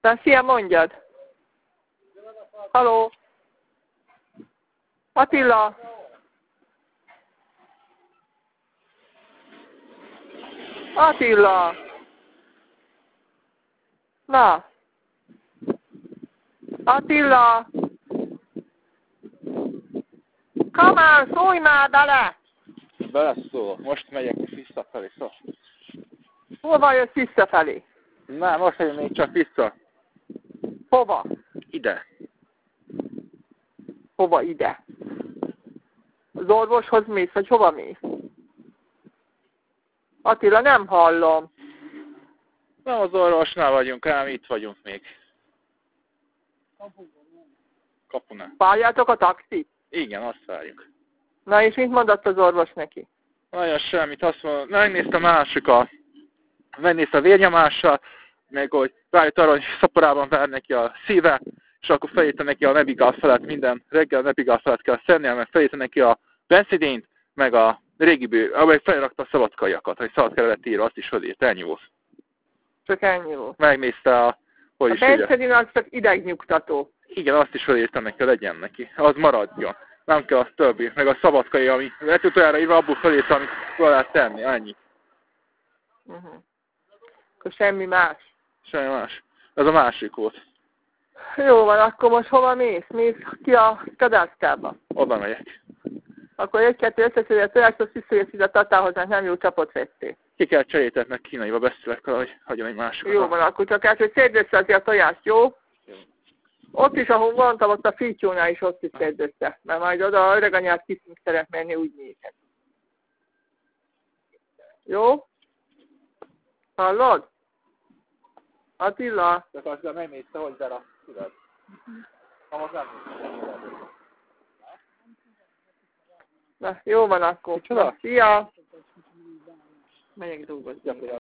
Aztán szia, mondjad. Haló. Attila. Attila. Na. Attila. Kamán, szólj már bele! Beleszól. Most megyek visszafelé, szó. Hova jössz visszafelé? Nem, most megyek még csak vissza. Hova? Ide. Hova ide? Az orvoshoz mész, vagy hova mész? Attila, nem hallom. Nem az orvosnál vagyunk, hanem itt vagyunk még. Kapunál. Várjátok a taxit? Igen, azt várjuk. Na és mit mondott az orvos neki? Nagyon semmit, azt mondta, megnézte a vérnyomással, meg hogy várját arra, hogy szaporában vár neki a szíve, és akkor felírta neki a Nebigál felett, minden reggel a Nebigál felett kell szennie, meg felírta neki a benzidént, meg a régi bőr, ahogy felrakta a szabadkajakat, hogy szabadka lett írva, azt is felírt, ennyi volt. Csak ennyi volt. Megnézte a benzidin az csak idegnyugtató. Igen, azt is felírta neki, hogy legyen neki. Az maradjon. Nem kell az többi. Meg a szabadkai, ami letűtőjára írva, abból felírta, amit fel lehet tenni. Ennyi. Akkor semmi más. Semmi más. Ez a másik volt. Jó van, akkor most hova mész? Mész ki a kadászkába? Oda megyek. Akkor egy-kettő összeszedj a tojást, azt visszajössz ide a Tatához, mert nem jó csapot vettél. Ki kell cserétetnek, kínaiba beszélek vele, hogy hagyjon egy másikat. Jó van, akkor csak hogy szedd össze azért a tojást, jó? Jó. Ott is, ahol mondtam, ott a Fítyónál is ott is szedd össze. Mert majd oda a öreganyát kiszünk szeret menni, úgy nézhet. Jó? Hallod? Attila? De azt megmész te, hogy a szület. Ahhoz nem mész. Na, jó van akkor. Micsoda? Szia! Megyek dolgozni.